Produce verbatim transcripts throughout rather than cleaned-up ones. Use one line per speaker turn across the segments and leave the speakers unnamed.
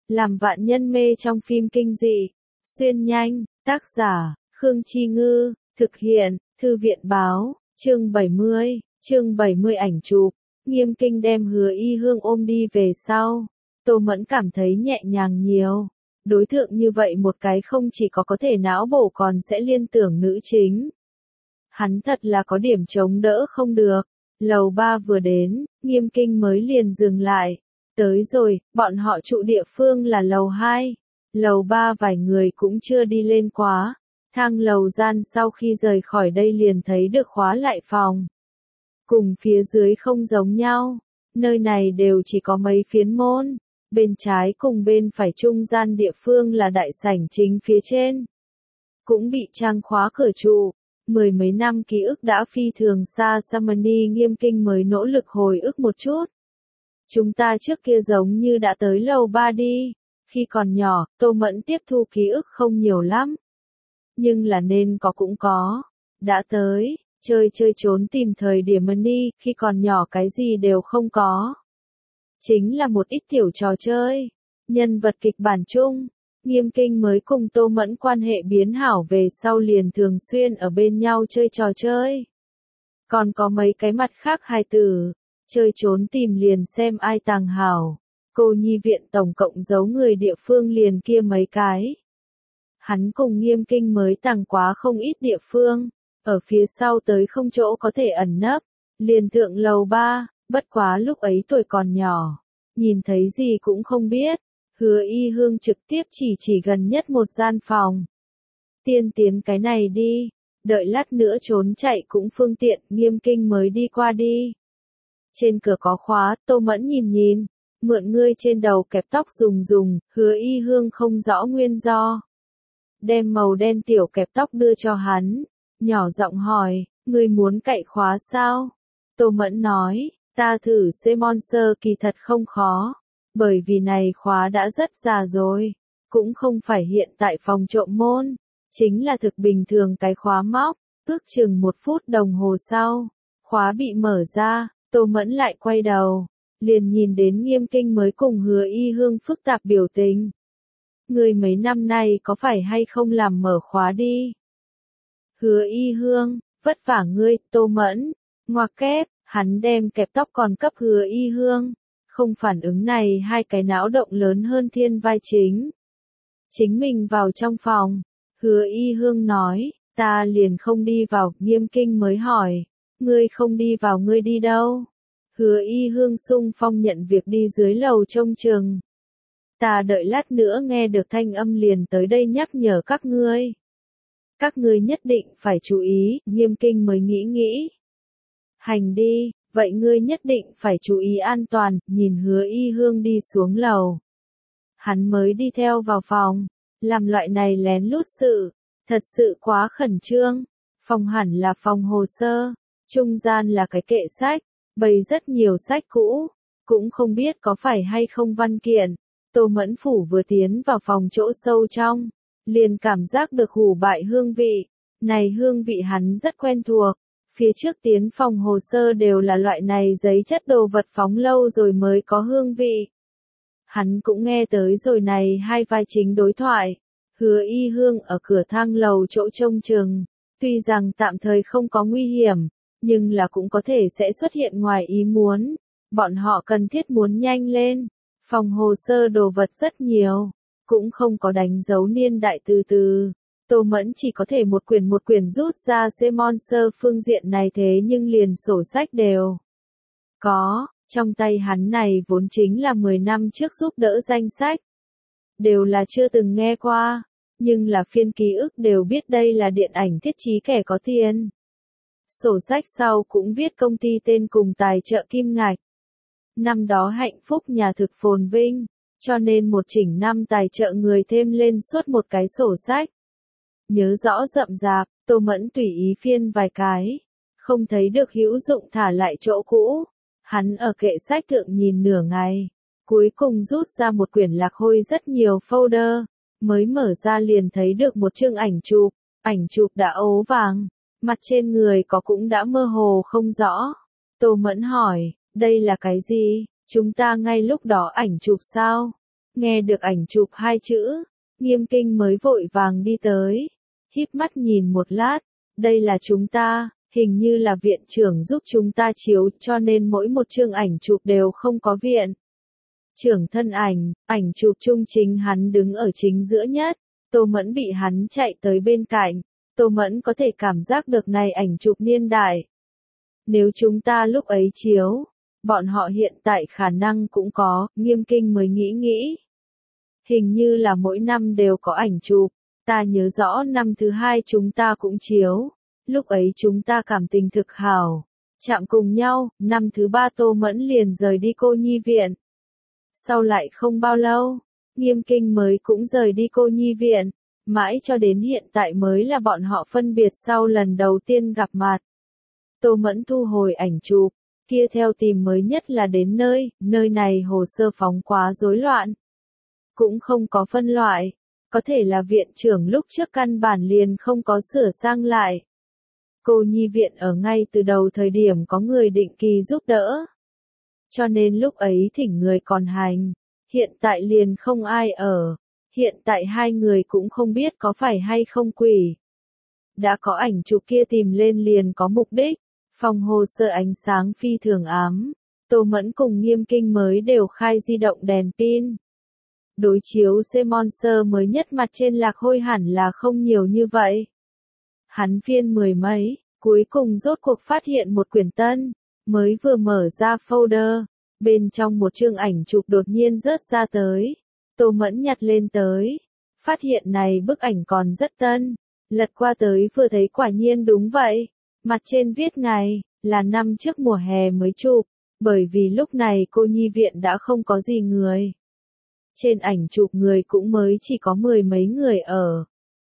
làm vạn nhân mê trong phim kinh dị. Xuyên nhanh, tác giả, Khương Chi Ngư, thực hiện, Thư viện Báo, chương bảy mươi, chương bảy mươi ảnh chụp. Nghiêm Kinh đem Hứa Y Hương ôm đi về sau. Tô Mẫn cảm thấy nhẹ nhàng nhiều. Đối tượng như vậy một cái không chỉ có có thể não bổ còn sẽ liên tưởng nữ chính. Hắn thật là có điểm chống đỡ không được. Lầu ba vừa đến, Nghiêm Kinh mới liền dừng lại. Tới rồi, bọn họ trụ địa phương là lầu hai. Lầu ba vài người cũng chưa đi lên quá. Thang lầu gian sau khi rời khỏi đây liền thấy được khóa lại phòng. Cùng phía dưới không giống nhau. Nơi này đều chỉ có mấy phiến môn. Bên trái cùng bên phải trung gian địa phương là đại sảnh chính phía trên. Cũng bị trang khóa cửa trụ. Mười mấy năm ký ức đã phi thường xa Samani Nghiêm Kinh mới nỗ lực hồi ức một chút. Chúng ta trước kia giống như đã tới lầu ba đi. Khi còn nhỏ, Tô Mẫn tiếp thu ký ức không nhiều lắm. Nhưng là nên có cũng có. Đã tới, chơi chơi trốn tìm thời điểm đi, khi còn nhỏ cái gì đều không có. Chính là một ít tiểu trò chơi. Nhân vật kịch bản chung. Nghiêm Kinh mới cùng Tô Mẫn quan hệ biến hảo về sau liền thường xuyên ở bên nhau chơi trò chơi. Còn có mấy cái mặt khác hài tử. Chơi trốn tìm liền xem ai tàng hảo. Cô nhi viện tổng cộng giấu người địa phương liền kia mấy cái. Hắn cùng Nghiêm Kinh mới tàng quá không ít địa phương. Ở phía sau tới không chỗ có thể ẩn nấp. Liền thượng lầu ba, bất quá lúc ấy tuổi còn nhỏ. Nhìn thấy gì cũng không biết. Hứa Y Hương trực tiếp chỉ chỉ gần nhất một gian phòng. Tiên tiến cái này đi. Đợi lát nữa trốn chạy cũng phương tiện, Nghiêm Kinh mới đi qua đi. Trên cửa có khóa, Tô Mẫn nhìn nhìn. Mượn ngươi trên đầu kẹp tóc dùng dùng, Hứa Y Hương không rõ nguyên do. Đem màu đen tiểu kẹp tóc đưa cho hắn. Nhỏ giọng hỏi, ngươi muốn cậy khóa sao? Tô Mẫn nói, ta thử Semonster kỳ thật không khó. Bởi vì này khóa đã rất già rồi. Cũng không phải hiện tại phòng trộm môn. Chính là thực bình thường cái khóa móc. Ước chừng một phút đồng hồ sau. Khóa bị mở ra, Tô Mẫn lại quay đầu. Liền nhìn đến Nghiêm Kinh mới cùng Hứa Y Hương phức tạp biểu tình. Người mấy năm nay có phải hay không làm mở khóa đi? Hứa Y Hương, vất vả ngươi, Tô Mẫn. Ngoặc kép, hắn đem kẹp tóc còn cấp Hứa Y Hương. Không phản ứng này hai cái não động lớn hơn thiên vai chính. Chính mình vào trong phòng. Hứa Y Hương nói, ta liền không đi vào, Nghiêm Kinh mới hỏi. Ngươi không đi vào ngươi đi đâu? Hứa Y Hương sung phong nhận việc đi dưới lầu trông chừng. Ta đợi lát nữa nghe được thanh âm liền tới đây nhắc nhở các ngươi. Các ngươi nhất định phải chú ý, Nghiêm Kinh mới nghĩ nghĩ. Hành đi, vậy ngươi nhất định phải chú ý an toàn, nhìn Hứa Y Hương đi xuống lầu. Hắn mới đi theo vào phòng, làm loại này lén lút sự, thật sự quá khẩn trương. Phòng hẳn là phòng hồ sơ, trung gian là cái kệ sách, bày rất nhiều sách cũ, cũng không biết có phải hay không văn kiện. Tô Mẫn Phủ vừa tiến vào phòng chỗ sâu trong, liền cảm giác được hủ bại hương vị. Này hương vị hắn rất quen thuộc. Phía trước tiến phòng hồ sơ đều là loại này giấy chất đồ vật phóng lâu rồi mới có hương vị. Hắn cũng nghe tới rồi này hai vai chính đối thoại. Hứa Y Hương ở cửa thang lầu chỗ trông chừng. Tuy rằng tạm thời không có nguy hiểm, nhưng là cũng có thể sẽ xuất hiện ngoài ý muốn. Bọn họ cần thiết muốn nhanh lên. Phòng hồ sơ đồ vật rất nhiều. Cũng không có đánh dấu niên đại từ từ. Tô Mẫn chỉ có thể một quyển một quyển rút ra Semonster phương diện này thế nhưng liền sổ sách đều có, trong tay hắn này vốn chính là mười năm trước giúp đỡ danh sách. Đều là chưa từng nghe qua, nhưng là phiên ký ức đều biết đây là điện ảnh thiết trí kẻ có tiền. Sổ sách sau cũng viết công ty tên cùng tài trợ kim ngạch. Năm đó hạnh phúc nhà thực phồn vinh, cho nên một chỉnh năm tài trợ người thêm lên suốt một cái sổ sách. Nhớ rõ rậm rạp, Tô Mẫn tùy ý phiên vài cái. Không thấy được hữu dụng thả lại chỗ cũ. Hắn ở kệ sách thượng nhìn nửa ngày. Cuối cùng rút ra một quyển lạc hôi rất nhiều folder. Mới mở ra liền thấy được một chương ảnh chụp. Ảnh chụp đã ố vàng. Mặt trên người có cũng đã mơ hồ không rõ. Tô Mẫn hỏi, đây là cái gì? Chúng ta ngay lúc đó ảnh chụp sao? Nghe được ảnh chụp hai chữ, Nghiêm Kinh mới vội vàng đi tới, híp mắt nhìn một lát, đây là chúng ta, hình như là viện trưởng giúp chúng ta chiếu cho nên mỗi một chương ảnh chụp đều không có viện trưởng thân ảnh, ảnh chụp chung chính hắn đứng ở chính giữa nhất, Tô Mẫn bị hắn chạy tới bên cạnh, Tô Mẫn có thể cảm giác được này ảnh chụp niên đại. Nếu chúng ta lúc ấy chiếu, bọn họ hiện tại khả năng cũng có, Nghiêm Kinh mới nghĩ nghĩ. Hình như là mỗi năm đều có ảnh chụp, ta nhớ rõ năm thứ hai chúng ta cũng chiếu, lúc ấy chúng ta cảm tình thực hảo, chạm cùng nhau, năm thứ ba Tô Mẫn liền rời đi cô nhi viện. Sau lại không bao lâu, Nghiêm Kinh mới cũng rời đi cô nhi viện, mãi cho đến hiện tại mới là bọn họ phân biệt sau lần đầu tiên gặp mặt. Tô Mẫn thu hồi ảnh chụp, kia theo tìm mới nhất là đến nơi, nơi này hồ sơ phóng quá rối loạn. Cũng không có phân loại, có thể là viện trưởng lúc trước căn bản liền không có sửa sang lại. Cô nhi viện ở ngay từ đầu thời điểm có người định kỳ giúp đỡ. Cho nên lúc ấy thỉnh người còn hành, hiện tại liền không ai ở, hiện tại hai người cũng không biết có phải hay không quỷ. Đã có ảnh chụp kia tìm lên liền có mục đích, phòng hồ sơ ánh sáng phi thường ám, Tô Mẫn cùng Nghiêm Kinh mới đều khai di động đèn pin. Đối chiếu C-Monster mới nhất mặt trên lạc hôi hẳn là không nhiều như vậy. Hắn phiên mười mấy, cuối cùng rốt cuộc phát hiện một quyển tân, mới vừa mở ra folder, bên trong một chương ảnh chụp đột nhiên rớt ra tới. Tô Mẫn nhặt lên tới, phát hiện này bức ảnh còn rất tân, lật qua tới vừa thấy quả nhiên đúng vậy. Mặt trên viết ngày, là năm trước mùa hè mới chụp, bởi vì lúc này cô nhi viện đã không có gì người. Trên ảnh chụp người cũng mới chỉ có mười mấy người ở.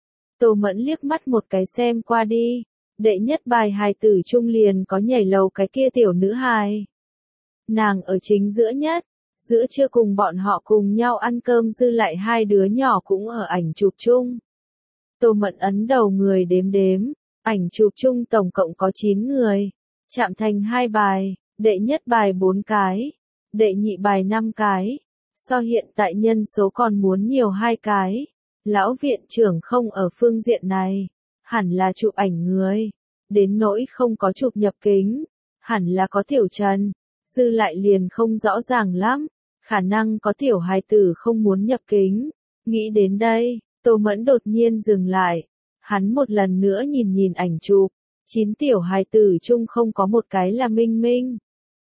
Tô Mẫn liếc mắt một cái xem qua đi, đệ nhất bài hài tử trung liền có nhảy lầu cái kia tiểu nữ hài. Nàng ở chính giữa nhất, giữa trưa cùng bọn họ cùng nhau ăn cơm dư lại hai đứa nhỏ cũng ở ảnh chụp chung. Tô Mẫn ấn đầu người đếm đếm, ảnh chụp chung tổng cộng có chín người, chạm thành hai bài, đệ nhất bài bốn cái, đệ nhị bài năm cái, so hiện tại nhân số còn muốn nhiều hai cái. Lão viện trưởng không ở phương diện này, hẳn là chụp ảnh người, đến nỗi không có chụp nhập kính, hẳn là có tiểu trần, dư lại liền không rõ ràng lắm, khả năng có tiểu hài tử không muốn nhập kính. Nghĩ đến đây, Tô Mẫn đột nhiên dừng lại, hắn một lần nữa nhìn nhìn ảnh chụp, chín tiểu hài tử chung không có một cái là Minh Minh.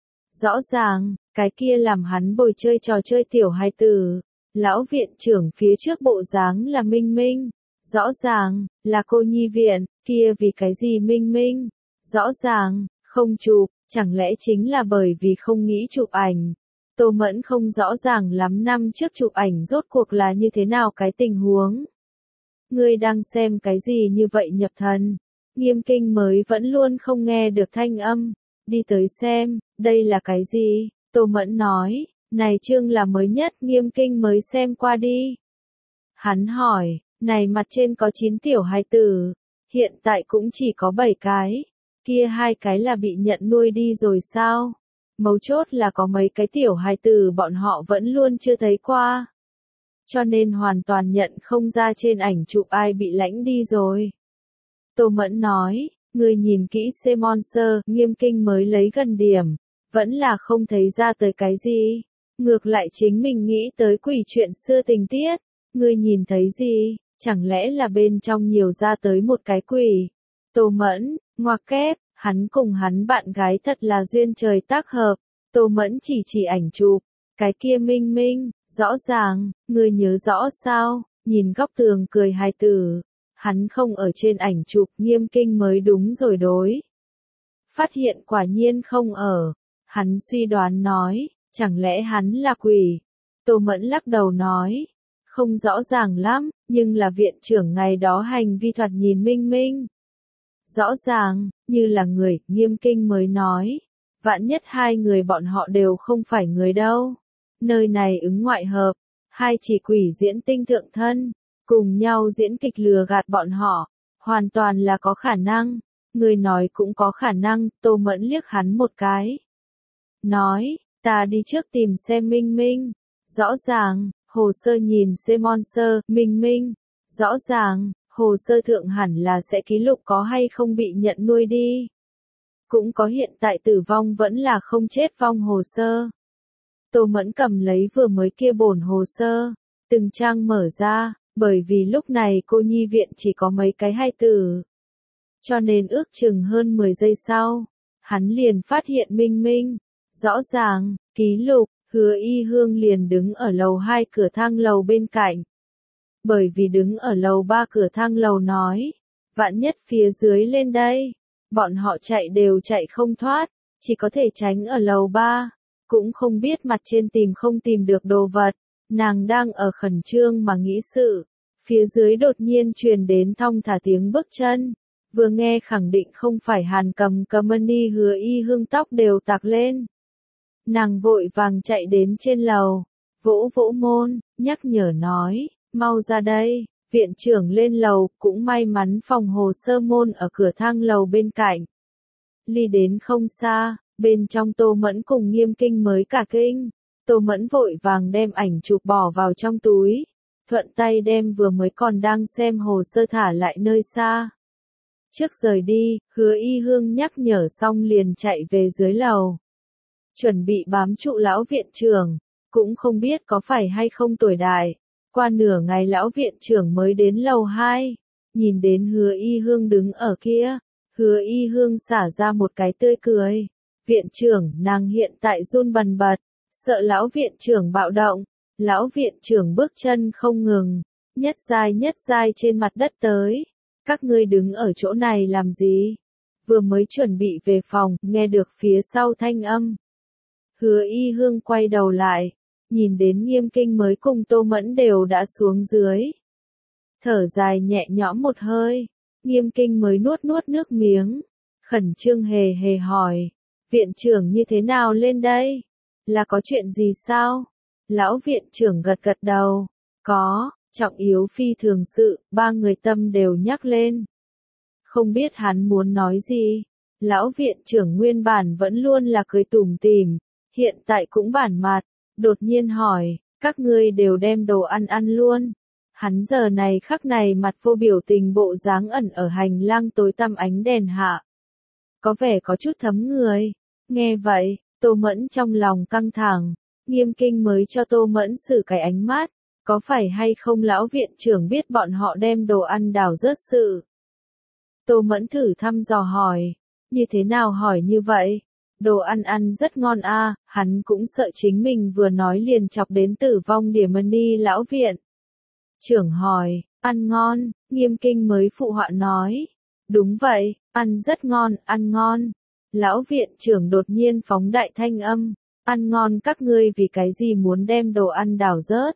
Rõ ràng, cái kia làm hắn bồi chơi trò chơi tiểu hài tử. Lão viện trưởng phía trước bộ dáng là Minh Minh, rõ ràng, là cô nhi viện, kia vì cái gì Minh Minh, rõ ràng, không chụp, chẳng lẽ chính là bởi vì không nghĩ chụp ảnh. Tô Mẫn không rõ ràng lắm năm trước chụp ảnh rốt cuộc là như thế nào cái tình huống. Ngươi đang xem cái gì như vậy nhập thần, Nghiêm Kinh mới vẫn luôn không nghe được thanh âm, đi tới xem, đây là cái gì, Tô Mẫn nói. Này chương là mới nhất Nghiêm Kinh mới xem qua đi. Hắn hỏi, này mặt trên có chín tiểu hài tử, hiện tại cũng chỉ có bảy cái, kia hai cái là bị nhận nuôi đi rồi sao? Mấu chốt là có mấy cái tiểu hài tử bọn họ vẫn luôn chưa thấy qua. Cho nên hoàn toàn nhận không ra trên ảnh chụp ai bị lãnh đi rồi. Tô Mẫn nói, người nhìn kỹ C-Monster, Nghiêm Kinh mới lấy gần điểm, vẫn là không thấy ra tới cái gì. Ngược lại chính mình nghĩ tới quỷ chuyện xưa tình tiết, ngươi nhìn thấy gì, chẳng lẽ là bên trong nhiều ra tới một cái quỷ. Tô Mẫn, ngoặc kép, hắn cùng hắn bạn gái thật là duyên trời tác hợp, Tô Mẫn chỉ chỉ ảnh chụp, cái kia Minh Minh, rõ ràng, ngươi nhớ rõ sao, nhìn góc tường cười hài tử, hắn không ở trên ảnh chụp Nghiêm Kinh mới đúng rồi đối. Phát hiện quả nhiên không ở, hắn suy đoán nói. Chẳng lẽ hắn là quỷ? Tô Mẫn lắc đầu nói, không rõ ràng lắm, nhưng là viện trưởng ngày đó hành vi thoạt nhìn Minh Minh. Rõ ràng, như là người, Nghiêm Kinh mới nói, vạn nhất hai người bọn họ đều không phải người đâu. Nơi này ứng ngoại hợp, hai chỉ quỷ diễn tinh thượng thân, cùng nhau diễn kịch lừa gạt bọn họ, hoàn toàn là có khả năng. Người nói cũng có khả năng, Tô Mẫn liếc hắn một cái. Nói, ta đi trước tìm xem Minh Minh, rõ ràng, Hồ sơ nhìn Simon sơ, Minh Minh. Rõ ràng, hồ sơ thượng hẳn là sẽ ký lục có hay không bị nhận nuôi đi. Cũng có hiện tại tử vong vẫn là không chết vong hồ sơ. Tô Mẫn cầm lấy vừa mới kia bổn hồ sơ, từng trang mở ra, bởi vì lúc này cô nhi viện chỉ có mấy cái hai từ. Cho nên ước chừng hơn mười giây sau, hắn liền phát hiện Minh Minh. Rõ ràng, ký lục, Hứa Y Hương liền đứng ở lầu hai cửa thang lầu bên cạnh. Bởi vì đứng ở lầu ba cửa thang lầu nói, vạn nhất phía dưới lên đây, bọn họ chạy đều chạy không thoát, chỉ có thể tránh ở lầu ba, cũng không biết mặt trên tìm không tìm được đồ vật. Nàng đang ở khẩn trương mà nghĩ sự, phía dưới đột nhiên truyền đến thong thả tiếng bước chân, vừa nghe khẳng định không phải Hàn Cầm Cầm Mani. Hứa Y Hương tóc đều tạc lên. Nàng vội vàng chạy đến trên lầu, vỗ vỗ môn, nhắc nhở nói, mau ra đây. Viện trưởng lên lầu, cũng may mắn phòng hồ sơ môn ở cửa thang lầu bên cạnh. Ly đến không xa, bên trong Tô Mẫn cùng Nghiêm Kinh mới cả kinh. Tô Mẫn vội vàng đem ảnh chụp bỏ vào trong túi, thuận tay đem vừa mới còn đang xem hồ sơ thả lại nơi xa. Trước rời đi, Hứa Y Hương nhắc nhở xong liền chạy về dưới lầu. Chuẩn bị bám trụ lão viện trưởng, cũng không biết có phải hay không tuổi đại. Qua nửa ngày lão viện trưởng mới đến lầu hai, nhìn đến Hứa Y Hương đứng ở kia, Hứa Y Hương xả ra một cái tươi cười. Viện trưởng, nàng hiện tại run bần bật, sợ lão viện trưởng bạo động. Lão viện trưởng bước chân không ngừng, nhất giai nhất giai trên mặt đất tới. Các ngươi đứng ở chỗ này làm gì? Vừa mới chuẩn bị về phòng, nghe được phía sau thanh âm. Hứa Y Hương quay đầu lại, nhìn đến Nghiêm Kinh mới cùng Tô Mẫn đều đã xuống dưới. Thở dài nhẹ nhõm một hơi, Nghiêm Kinh mới nuốt nuốt nước miếng, khẩn trương hề hề hỏi, viện trưởng như thế nào lên đây? Là có chuyện gì sao? Lão viện trưởng gật gật đầu, có, trọng yếu phi thường sự, ba người tâm đều nhắc lên. Không biết hắn muốn nói gì, lão viện trưởng nguyên bản vẫn luôn là cười tủm tỉm, hiện tại cũng bản mặt, đột nhiên hỏi, các ngươi đều đem đồ ăn ăn luôn. Hắn giờ này khắc này mặt vô biểu tình bộ dáng ẩn ở hành lang tối tăm ánh đèn hạ. Có vẻ có chút thấm người, nghe vậy, Tô Mẫn trong lòng căng thẳng, Nghiêm Kinh mới cho Tô Mẫn xử cái ánh mắt, có phải hay không lão viện trưởng biết bọn họ đem đồ ăn đào rớt sự. Tô Mẫn thử thăm dò hỏi, như thế nào hỏi như vậy? Đồ ăn ăn rất ngon a, à, hắn cũng sợ chính mình vừa nói liền chọc đến tử vong điểm mani lão viện. Trưởng hỏi, ăn ngon, Nghiêm Kinh mới phụ họa nói. Đúng vậy, ăn rất ngon, ăn ngon. Lão viện trưởng đột nhiên phóng đại thanh âm, ăn ngon các ngươi vì cái gì muốn đem đồ ăn đào rớt.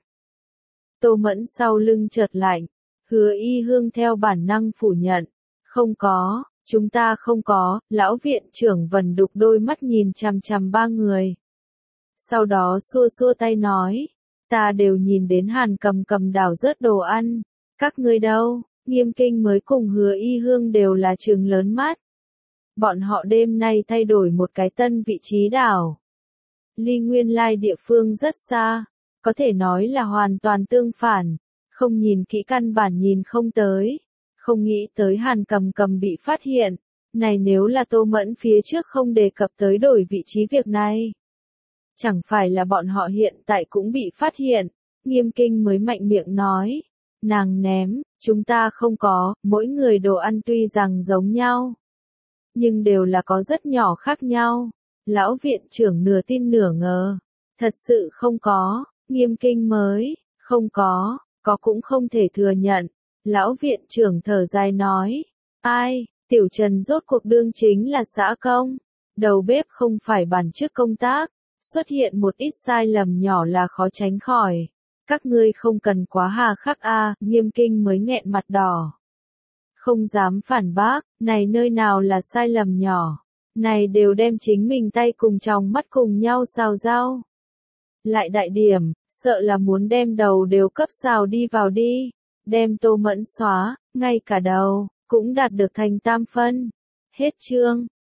Tô Mẫn sau lưng chợt lạnh, Hứa Y Hương theo bản năng phủ nhận, không có. Chúng ta không có, lão viện trưởng vần đục đôi mắt nhìn chằm chằm ba người. Sau đó xua xua tay nói, ta đều nhìn đến Hàn Cầm Cầm đào rớt đồ ăn, các ngươi đâu? Nghiêm Kinh mới cùng Hứa Y Hương đều là trừng lớn mắt. Bọn họ đêm nay thay đổi một cái tân vị trí đảo. Ly nguyên lai địa phương rất xa, có thể nói là hoàn toàn tương phản, không nhìn kỹ căn bản nhìn không tới. Không nghĩ tới Hàn Cầm Cầm bị phát hiện, này nếu là Tô Mẫn phía trước không đề cập tới đổi vị trí việc này. Chẳng phải là bọn họ hiện tại cũng bị phát hiện, Nghiêm Kinh mới mạnh miệng nói, nàng ném, chúng ta không có, mỗi người đồ ăn tuy rằng giống nhau, nhưng đều là có rất nhỏ khác nhau. Lão viện trưởng nửa tin nửa ngờ, thật sự không có, Nghiêm Kinh mới, không có, có cũng không thể thừa nhận. Lão viện trưởng thở dài nói, ai, Tiểu Trần rốt cuộc đương chính là xã công, đầu bếp không phải bản chức công tác, xuất hiện một ít sai lầm nhỏ là khó tránh khỏi. Các ngươi không cần quá hà khắc a, Nghiêm Kinh mới nghẹn mặt đỏ. Không dám phản bác, này nơi nào là sai lầm nhỏ, này đều đem chính mình tay cùng trong mắt cùng nhau xào rau. Lại đại điểm, sợ là muốn đem đầu đều cấp xào đi vào đi. Đem Tô Mẫn xóa, ngay cả đầu, cũng đạt được thành tam phân. Hết chương.